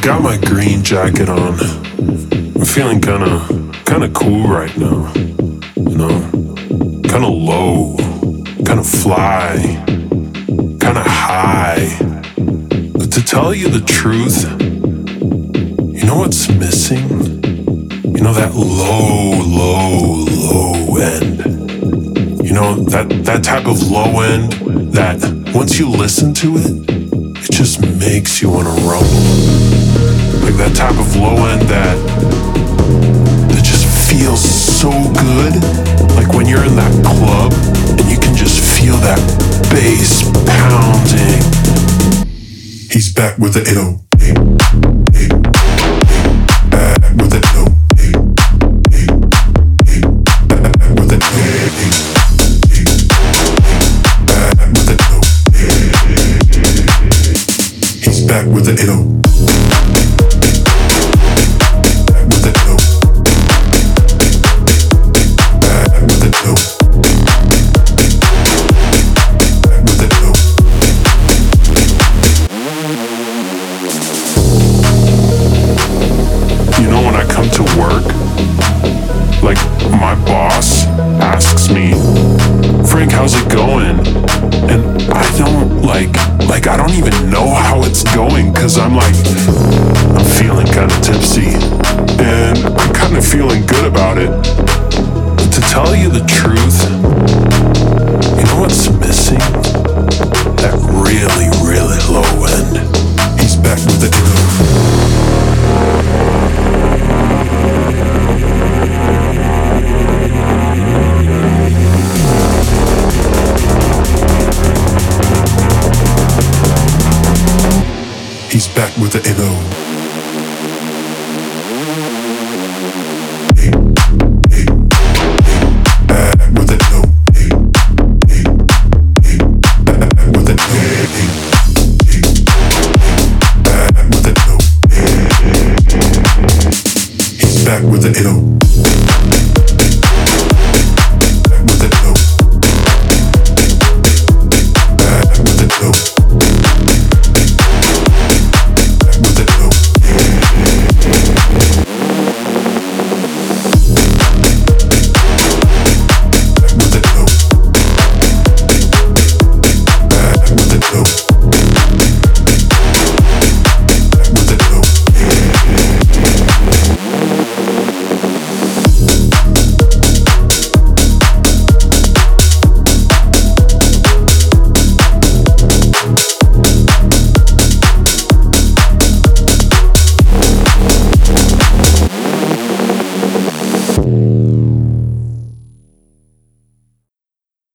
got my green jacket on. I'm feeling kinda cool right now. You know? Kinda low, kinda fly, kinda high. But to tell you the truth, you know what's missing? You know that low end. You know, that type of low end that once you listen to it, it just makes you wanna rumble. Like that type of low end that just feels so good. Like when you're in that club and you can just feel that bass pounding. He's back with the 808. Back with the 808. Back with the 808. Back with the 808. He's back with the 808. To work, like my boss asks me, Frank, how's it going? And I don't I don't even know how it's going, because I'm feeling kind of tipsy and I'm kind of feeling good about it. But to tell you the truth, you know what's missing? That really low end. He's back with the He's back with the NO. Back with the NO. Back with the NO. Back with the NO. He's back with the NO.